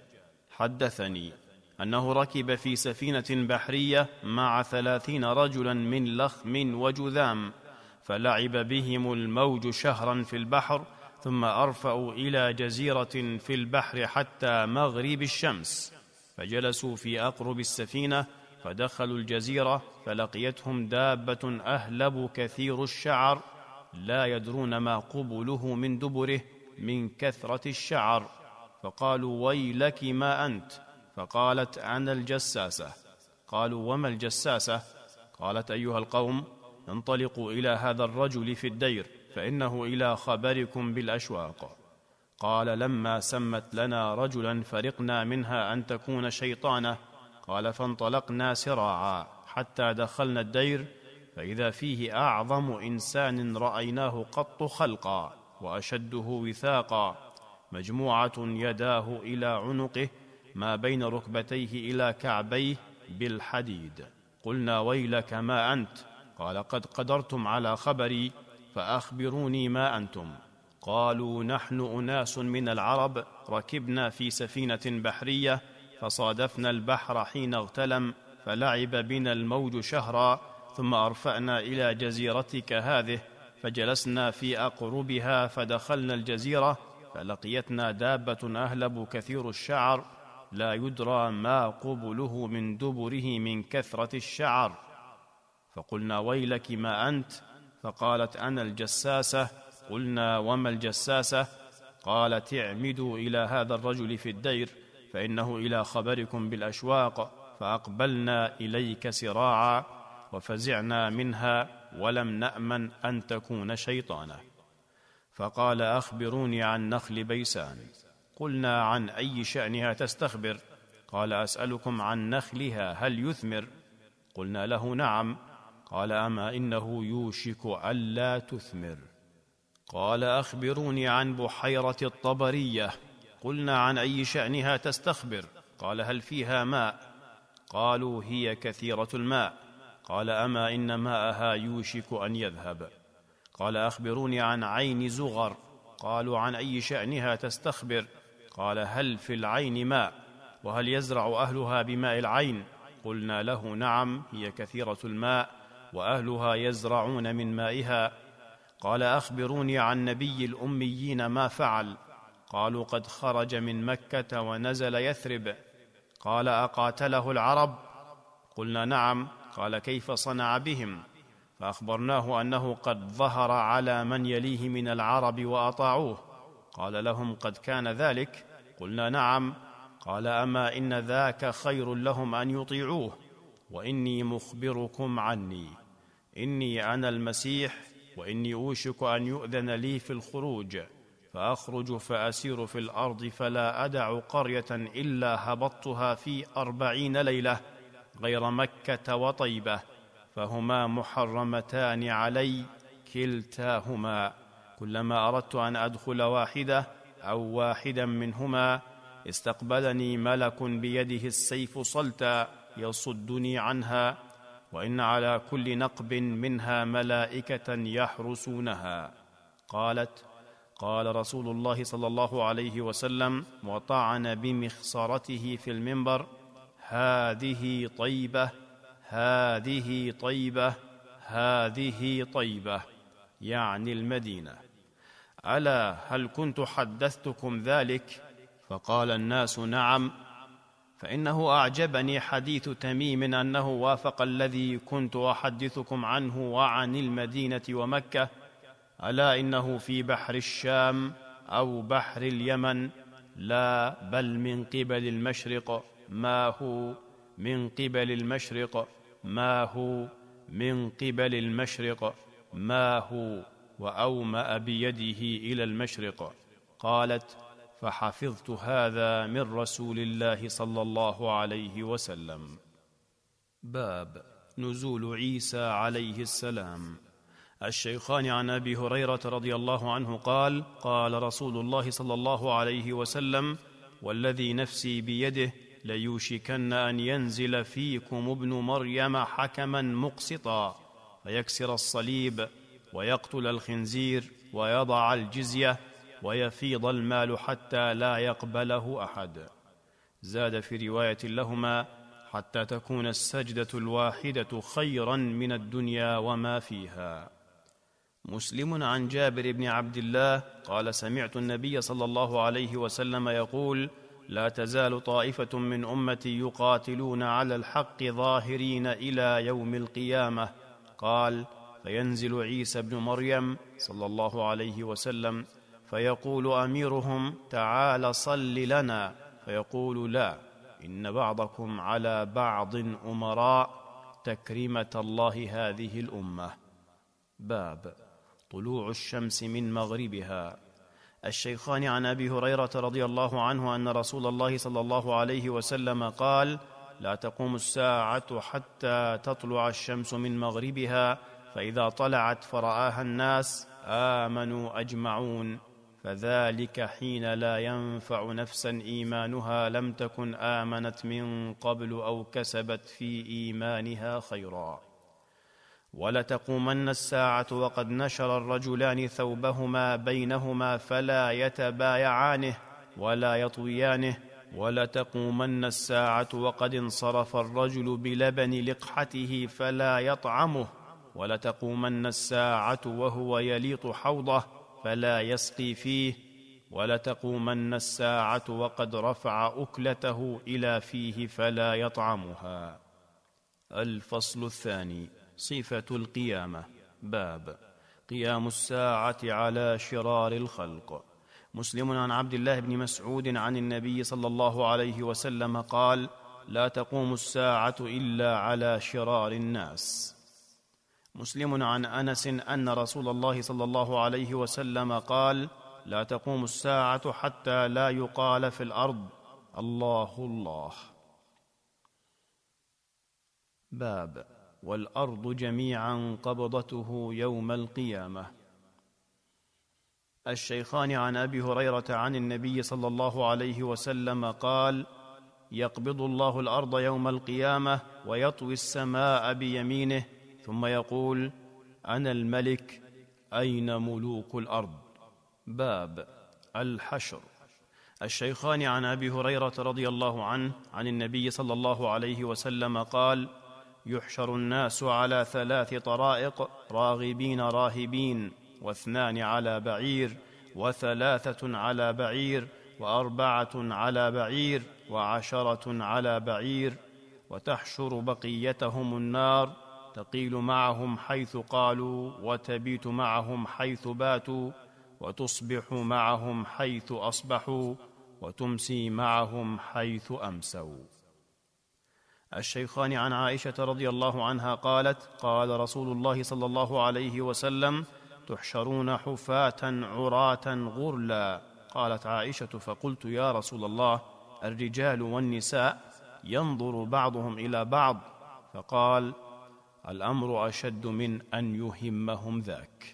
حدثني أنه ركب في سفينة بحرية مع ثلاثين رجلا من لخم وجذام، فلعب بهم الموج شهرا في البحر، ثم أرفأوا إلى جزيرة في البحر حتى مغرب الشمس، فجلسوا في أقرب السفينة، فدخلوا الجزيرة، فلقيتهم دابة أهلب كثير الشعر، لا يدرون ما قبله من دبره من كثرة الشعر، فقالوا: ويلك ما أنت؟ فقالت: أنا الجساسة. قالوا: وما الجساسة؟ قالت: أيها القوم، انطلقوا إلى هذا الرجل في الدير، فإنه إلى خبركم بالأشواق. قال: لما سمت لنا رجلا فرقنا منها أن تكون شيطانة. قال: فانطلقنا سراعا حتى دخلنا الدير، فإذا فيه أعظم إنسان رأيناه قط خلقا، وأشده وثاقا، مجموعة يداه إلى عنقه، ما بين ركبتيه إلى كعبيه بالحديد. قلنا: ويلك ما أنت؟ قال: قد قدرتم على خبري، فأخبروني ما أنتم. قالوا: نحن أناس من العرب ركبنا في سفينة بحرية، فصادفنا البحر حين اغتلم، فلعب بنا الموج شهرا، ثم أرفأنا إلى جزيرتك هذه، فجلسنا في أقربها، فدخلنا الجزيرة، فلقيتنا دابة أهلب كثير الشعر، لا يدرى ما قبله من دبره من كثرة الشعر. فقلنا: ويلك ما أنت؟ فقالت: أنا الجساسة. قلنا: وما الجساسة؟ قالت: اعمدوا إلى هذا الرجل في الدير، فإنه إلى خبركم بالأشواق. فأقبلنا إليك سراعا، وفزعنا منها، ولم نأمن أن تكون شيطانا. فقال: أخبروني عن نخل بيسان. قلنا: عن أي شأنها تستخبر؟ قال: أسألكم عن نخلها هل يثمر؟ قلنا له: نعم. قال: أما إنه يوشك ألا تثمر. قال: أخبروني عن بحيرة الطبرية. قلنا: عن أي شأنها تستخبر؟ قال: هل فيها ماء؟ قالوا: هي كثيرة الماء. قال: أما إن ماءها يوشك أن يذهب. قال: أخبروني عن عين زغر. قالوا: عن أي شأنها تستخبر؟ قال: هل في العين ماء؟ وهل يزرع أهلها بماء العين؟ قلنا له: نعم، هي كثيرة الماء، وأهلها يزرعون من مائها. قال: أخبروني عن نبي الأميين ما فعل. قالوا: قد خرج من مكة ونزل يثرب. قال: أقاتله العرب؟ قلنا: نعم. قال: كيف صنع بهم؟ فأخبرناه أنه قد ظهر على من يليه من العرب وأطاعوه. قال لهم: قد كان ذلك؟ قلنا: نعم. قال: أما إن ذاك خير لهم أن يطيعوه. وإني مخبركم عني، إني أنا المسيح، وإني أوشك أن يؤذن لي في الخروج، فأخرج فأسير في الأرض، فلا أدع قرية إلا هبطتها في أربعين ليلة غير مكة وطيبة، فهما محرمتان علي كلتاهما. كلما أردت أن أدخل واحدة أو واحدا منهما استقبلني ملك بيده السيف صلتا يصدني عنها، وإن على كل نقب منها ملائكة يحرسونها. قالت: قال رسول الله صلى الله عليه وسلم وطعن بمخصرته في المنبر: هذه طيبة، هذه طيبة، هذه طيبة، يعني المدينة. ألا هل كنت حدثتكم ذلك؟ فقال الناس: نعم. فإنه أعجبني حديث تميم أنه وافق الذي كنت أحدثكم عنه وعن المدينة ومكة. ألا إنه في بحر الشام أو بحر اليمن، لا بل من قبل المشرق، ما هو من قبل المشرق، ما هو من قبل المشرق، ما هو، وأومأ بيده إلى المشرق. قالت: فحفظت هذا من رسول الله صلى الله عليه وسلم. باب نزول عيسى عليه السلام. الشيخان عن أبي هريرة رضي الله عنه قال: قال رسول الله صلى الله عليه وسلم: والذي نفسي بيده ليوشكن أن ينزل فيكم ابن مريم حكما مقسطا، فيكسر الصليب ويقتل الخنزير ويضع الجزية ويفيض المال حتى لا يقبله أحد. زاد في رواية لهما: حتى تكون السجدة الواحدة خيرا من الدنيا وما فيها. مسلم عن جابر بن عبد الله قال: سمعت النبي صلى الله عليه وسلم يقول: لا تزال طائفة من أمتي يقاتلون على الحق ظاهرين إلى يوم القيامة. قال: فينزل عيسى بن مريم صلى الله عليه وسلم فيقول أميرهم: تعال صل لنا، فيقول: لا، إن بعضكم على بعض أمراء، تكريمة الله هذه الأمة. باب طلوع الشمس من مغربها. الشيخان عن أبي هريرة رضي الله عنه أن رسول الله صلى الله عليه وسلم قال: لا تقوم الساعة حتى تطلع الشمس من مغربها، فإذا طلعت فرآها الناس آمنوا أجمعون، فذلك حين لا ينفع نفسا إيمانها لم تكن آمنت من قبل أو كسبت في إيمانها خيرا. ولتقومن الساعة وقد نشر الرجلان ثوبهما بينهما فلا يتبايعانه ولا يطويانه. ولتقومن الساعة وقد انصرف الرجل بلبن لقحته فلا يطعمه. ولتقومن الساعة وهو يليط حوضه فلا يسقي فيه. ولتقومن الساعة وقد رفع أكلته إلى فيه فلا يطعمها. الفصل الثاني: صفة القيامة. باب قيام الساعة على شرار الخلق. مسلم عن عبد الله بن مسعود عن النبي صلى الله عليه وسلم قال: لا تقوم الساعة إلا على شرار الناس. مسلم عن أنس أن رسول الله صلى الله عليه وسلم قال: لا تقوم الساعة حتى لا يقال في الأرض الله الله. باب والأرض جميعا قبضته يوم القيامة. الشيخان عن أبي هريرة عن النبي صلى الله عليه وسلم قال: يقبض الله الأرض يوم القيامة ويطوي السماء بيمينه ثم يقول: أنا الملك، أين ملوك الأرض؟ باب الحشر. الشيخان عن أبي هريرة رضي الله عنه عن النبي صلى الله عليه وسلم قال: يحشر الناس على ثلاث طرائق: راغبين راهبين، واثنان على بعير، وثلاثة على بعير، وأربعة على بعير، وعشرة على بعير، وتحشر بقيتهم النار، تقيل معهم حيث قالوا وتبيت معهم حيث باتوا وتصبح معهم حيث أصبحوا وتمسي معهم حيث أمسوا. الشيخان عن عائشة رضي الله عنها قالت: قال رسول الله صلى الله عليه وسلم: تحشرون حفاة عراة غرلا. قالت عائشة: فقلت: يا رسول الله، الرجال والنساء ينظر بعضهم إلى بعض؟ فقال: الأمر أشد من أن يهمهم ذاك.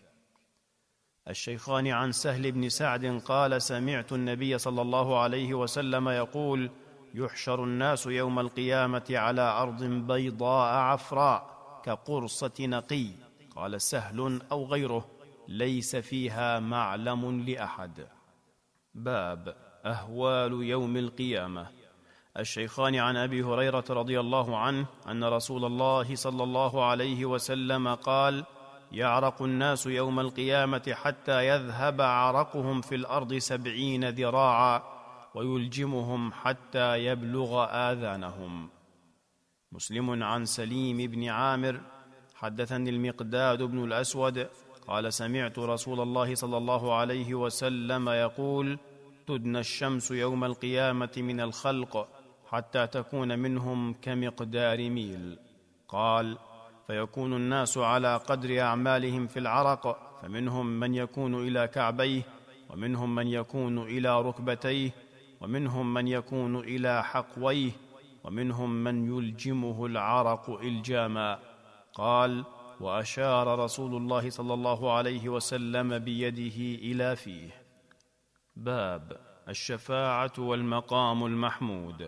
الشيخان عن سهل بن سعد قال: سمعت النبي صلى الله عليه وسلم يقول: يحشر الناس يوم القيامة على أرض بيضاء عفراء كقرصة نقي. قال سهل أو غيره: ليس فيها معلم لأحد. باب أهوال يوم القيامة. الشيخان عن أبي هريرة رضي الله عنه أن رسول الله صلى الله عليه وسلم قال: يعرق الناس يوم القيامة حتى يذهب عرقهم في الأرض سبعين ذراعا ويلجمهم حتى يبلغ آذانهم. مسلم عن سليم بن عامر حدثني المقداد بن الأسود قال: سمعت رسول الله صلى الله عليه وسلم يقول: تدنى الشمس يوم القيامة من الخلق حتى تكون منهم كمقدار ميل. قال: فيكون الناس على قدر أعمالهم في العرق، فمنهم من يكون إلى كعبيه، ومنهم من يكون إلى ركبتيه، ومنهم من يكون إلى حقويه، ومنهم من يلجمه العرق إلجاما. قال: وأشار رسول الله صلى الله عليه وسلم بيده إلى فيه. باب الشفاعة والمقام المحمود.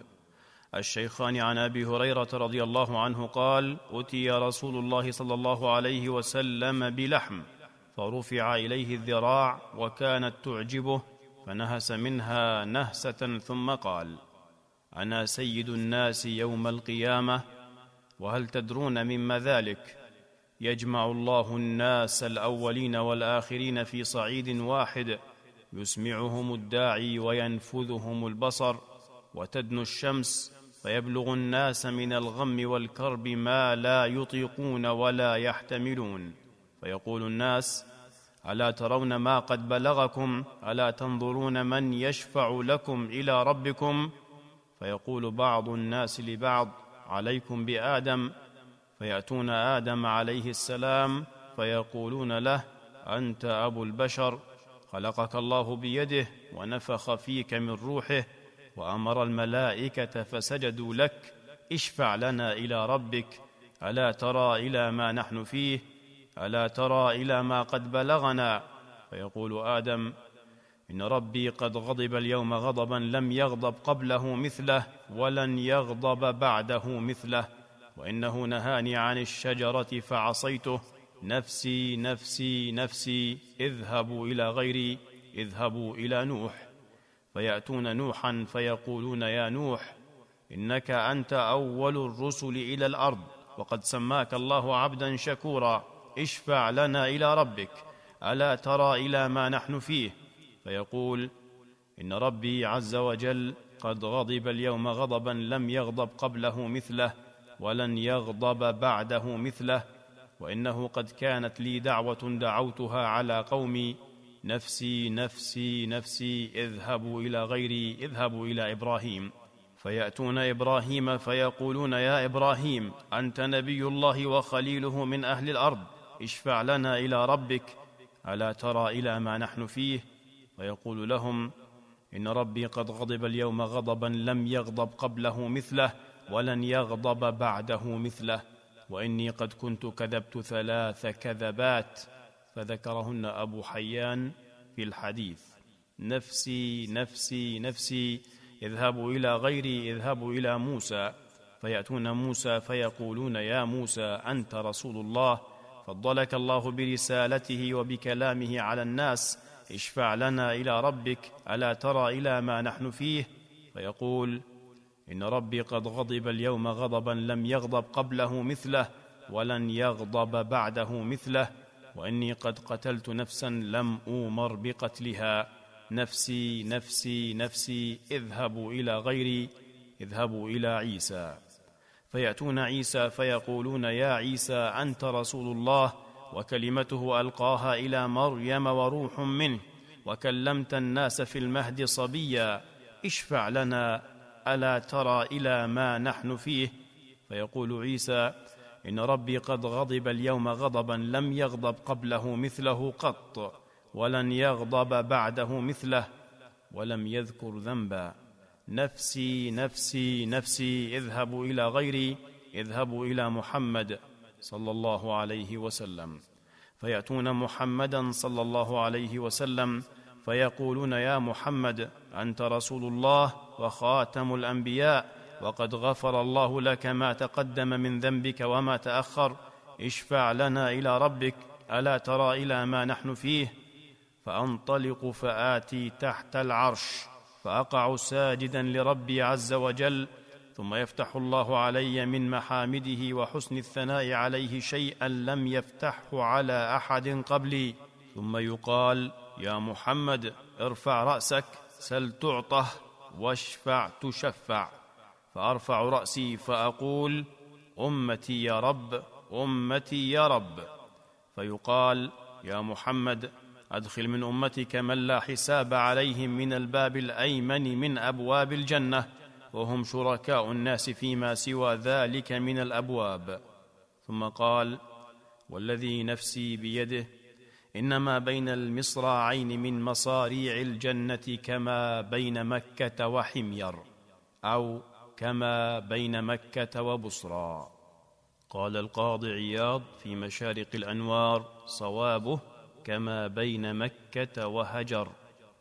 الشيخان عن أبي هريرة رضي الله عنه قال: أتي رسول الله صلى الله عليه وسلم بلحم فرفع إليه الذراع وكانت تعجبه فنهس منها نهسة ثم قال: أنا سيد الناس يوم القيامة، وهل تدرون مما ذلك؟ يجمع الله الناس الأولين والآخرين في صعيد واحد، يسمعهم الداعي وينفذهم البصر، وتدنو الشمس فيبلغ الناس من الغم والكرب ما لا يطيقون ولا يحتملون، فيقول الناس: ألا ترون ما قد بلغكم؟ ألا تنظرون من يشفع لكم إلى ربكم؟ فيقول بعض الناس لبعض: عليكم بآدم. فيأتون آدم عليه السلام فيقولون له: أنت أبو البشر، خلقك الله بيده ونفخ فيك من روحه وأمر الملائكة فسجدوا لك، اشفع لنا إلى ربك، ألا ترى إلى ما نحن فيه؟ ألا ترى إلى ما قد بلغنا؟ فيقول آدم: إن ربي قد غضب اليوم غضبا لم يغضب قبله مثله ولن يغضب بعده مثله، وإنه نهاني عن الشجرة فعصيته، نفسي نفسي نفسي، اذهبوا إلى غيري، اذهبوا إلى نوح. فيأتون نوحا فيقولون: يا نوح، إنك أنت أول الرسل إلى الأرض، وقد سماك الله عبدا شكورا، اشفع لنا إلى ربك، ألا ترى إلى ما نحن فيه؟ فيقول: إن ربي عز وجل قد غضب اليوم غضبا لم يغضب قبله مثله ولن يغضب بعده مثله، وإنه قد كانت لي دعوة دعوتها على قومي، نفسي نفسي نفسي، اذهبوا إلى غيري، اذهبوا إلى إبراهيم. فيأتون إبراهيم فيقولون: يا إبراهيم، أنت نبي الله وخليله من أهل الأرض، اشفع لنا إلى ربك، ألا ترى إلى ما نحن فيه؟ فيقول لهم: إن ربي قد غضب اليوم غضبا لم يغضب قبله مثله ولن يغضب بعده مثله، وإني قد كنت كذبت ثلاث كذبات. فذكرهن أبو حيان في الحديث: نفسي نفسي نفسي، اذهبوا إلى غيري، اذهبوا إلى موسى. فيأتون موسى فيقولون: يا موسى، أنت رسول الله، فضلك الله برسالته وبكلامه على الناس، اشفع لنا إلى ربك، ألا ترى إلى ما نحن فيه؟ فيقول: إن ربي قد غضب اليوم غضبا لم يغضب قبله مثله ولن يغضب بعده مثله، وإني قد قتلت نفسا لم أومر بقتلها، نفسي نفسي نفسي، اذهبوا إلى غيري، اذهبوا إلى عيسى. فيأتون عيسى فيقولون: يا عيسى أنت رسول الله، وكلمته ألقاها إلى مريم وروح منه، وكلمت الناس في المهد صبيا، اشفع لنا، ألا ترى إلى ما نحن فيه؟ فيقول عيسى: إن ربي قد غضب اليوم غضبا لم يغضب قبله مثله قط، ولن يغضب بعده مثله، ولم يذكر ذنبا. نفسي نفسي نفسي، اذهبوا إلى غيري، اذهبوا إلى محمد صلى الله عليه وسلم. فيأتون محمدا صلى الله عليه وسلم فيقولون: يا محمد أنت رسول الله وخاتم الأنبياء، وقد غفر الله لك ما تقدم من ذنبك وما تأخر، اشفع لنا إلى ربك، ألا ترى إلى ما نحن فيه؟ فأنطلق فآتي تحت العرش فأقع ساجدا لربي عز وجل، ثم يفتح الله علي من محامده وحسن الثناء عليه شيئا لم يفتحه على أحد قبلي، ثم يقال: يا محمد ارفع رأسك، سل تعطه، واشفع تشفع. فأرفع رأسي فأقول: أمتي يا رب، أمتي يا رب. فيقال: يا محمد أدخل من أمتك من لا حساب عليهم من الباب الأيمن من أبواب الجنة، وهم شركاء الناس فيما سوى ذلك من الأبواب. ثم قال: والذي نفسي بيده، إنما بين المصراعين من مصاريع الجنة كما بين مكة وحمير، أو كما بين مكة وبصرى. قال القاضي عياض في مشارق الأنوار: صوابه كما بين مكة وهجر،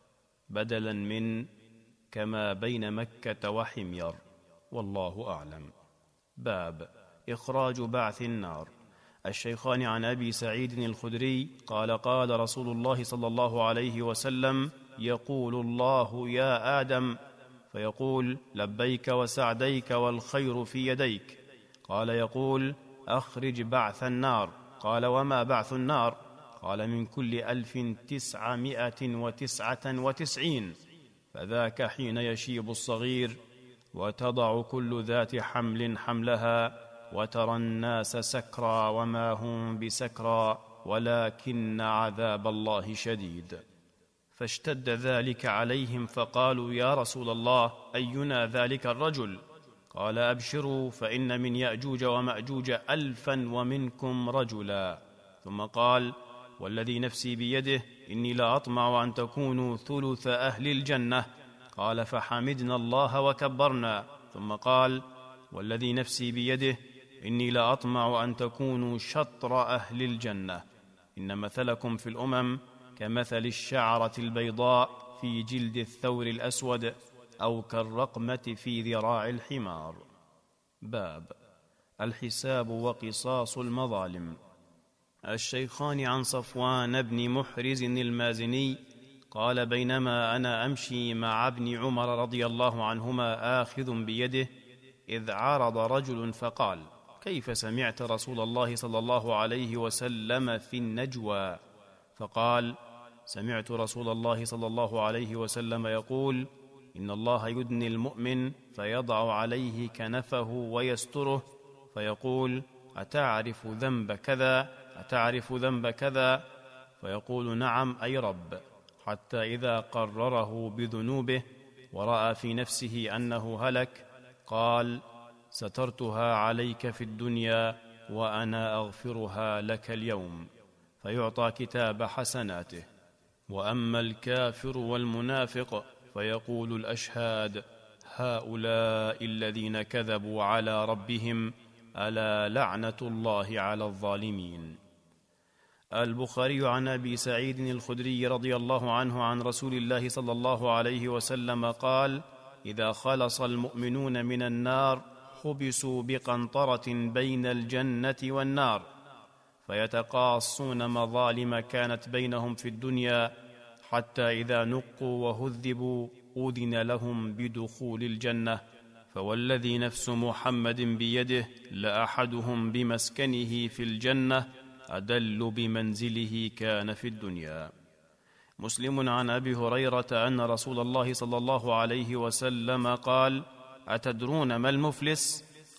بدلا من كما بين مكة وحمير، والله أعلم. باب إخراج بعث النار. الشيخان عن أبي سعيد الخدري قال: قال رسول الله صلى الله عليه وسلم: يقول الله: يا آدم، فيقول: لبيك وسعديك والخير في يديك. قال: يقول: أخرج بعث النار. قال: وما بعث النار؟ قال: من كل ألف تسعمائة وتسعة وتسعين. فذاك حين يشيب الصغير، وتضع كل ذات حمل حملها، وترى الناس سكرى وما هم بسكرى، ولكن عذاب الله شديد. فاشتد ذلك عليهم فقالوا: يا رسول الله، أينا ذلك الرجل؟ قال: أبشروا، فإن من يأجوج ومأجوج ألفا ومنكم رجلا. ثم قال: والذي نفسي بيده، إني لا أطمع أن تكونوا ثلث أهل الجنة. قال: فحمدنا الله وكبرنا. ثم قال: والذي نفسي بيده، إني لا أطمع أن تكونوا شطر أهل الجنة. إن مثلكم في الأمم كمثل الشعرة البيضاء في جلد الثور الأسود، أو كالرقمة في ذراع الحمار. باب الحساب وقصاص المظالم. الشيخان عن صفوان بن محرز المازني قال: بينما أنا أمشي مع ابن عمر رضي الله عنهما آخذ بيده، إذ عرض رجل فقال: كيف سمعت رسول الله صلى الله عليه وسلم في النجوى؟ فقال: سمعت رسول الله صلى الله عليه وسلم يقول: إن الله يدني المؤمن فيضع عليه كنفه ويستره، فيقول: أتعرف ذنب كذا؟ أتعرف ذنب كذا؟ فيقول: نعم أي رب، حتى إذا قرره بذنوبه ورأى في نفسه أنه هلك، قال: سترتها عليك في الدنيا وأنا أغفرها لك اليوم، فيعطى كتاب حسناته. وأما الكافر والمنافق فيقول الأشهاد: هؤلاء الذين كذبوا على ربهم، ألا لعنة الله على الظالمين. البخاري عن أبي سعيد الخدري رضي الله عنه عن رسول الله صلى الله عليه وسلم قال: إذا خلص المؤمنون من النار حبسوا بقنطرة بين الجنة والنار، فيتقاصون مظالم كانت بينهم في الدنيا، حتى إذا نقوا وهذبوا أذن لهم بدخول الجنة. فوالذي نفس محمد بيده، لأحدهم بمسكنه في الجنة أدل بمنزله كان في الدنيا. مسلم عن أبي هريرة أن رسول الله صلى الله عليه وسلم قال: أتدرون ما المفلس؟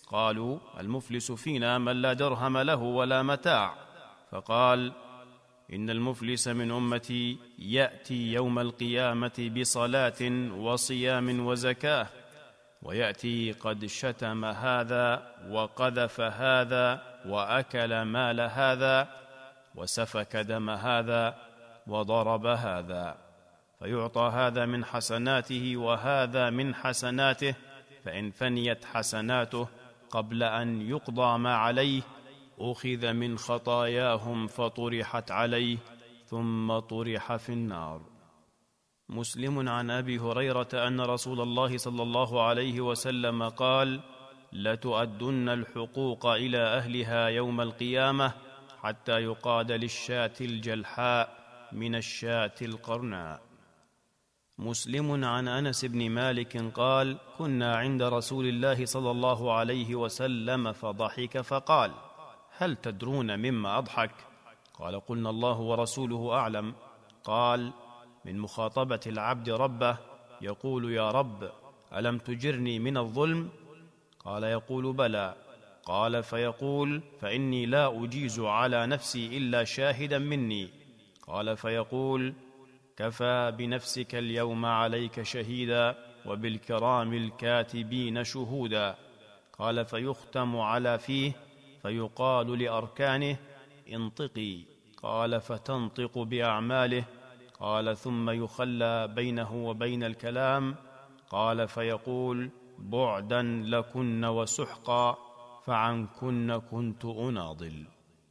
قالوا: المفلس فينا من لا درهم له ولا متاع. فقال: إن المفلس من أمتي يأتي يوم القيامة بصلاة وصيام وزكاة، ويأتي قد شتم هذا وقذف هذا وأكل مال هذا وسفك دم هذا وضرب هذا، فيعطى هذا من حسناته وهذا من حسناته، فإن فنيت حسناته قبل أن يقضى ما عليه أخذ من خطاياهم فطرحت عليه ثم طرح في النار. مسلم عن أبي هريرة أن رسول الله صلى الله عليه وسلم قال: لتؤدن الحقوق إلى أهلها يوم القيامة حتى يقاد للشاة الجلحاء من الشاة القرناء. مسلم عن أنس بن مالك قال: كنا عند رسول الله صلى الله عليه وسلم فضحك فقال: هل تدرون مما أضحك؟ قال: قلنا الله ورسوله أعلم. قال: من مخاطبة العبد ربه يقول: يا رب ألم تجرني من الظلم؟ قال: يقول: بلى. قال: فيقول: فإني لا أجيز على نفسي إلا شاهدا مني. قال: فيقول: كفى بنفسك اليوم عليك شهيدا وبالكرام الكاتبين شهودا. قال: فيختم على فيه فيقال لأركانه: انطقي. قال: فتنطق بأعماله. قال: ثم يخلى بينه وبين الكلام. قال: فيقول: بعدا لكن وسحقا، فعنكن كنت أناضل.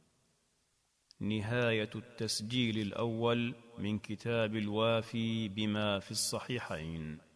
نهاية التسجيل الأول من كتاب الوافي بما في الصحيحين.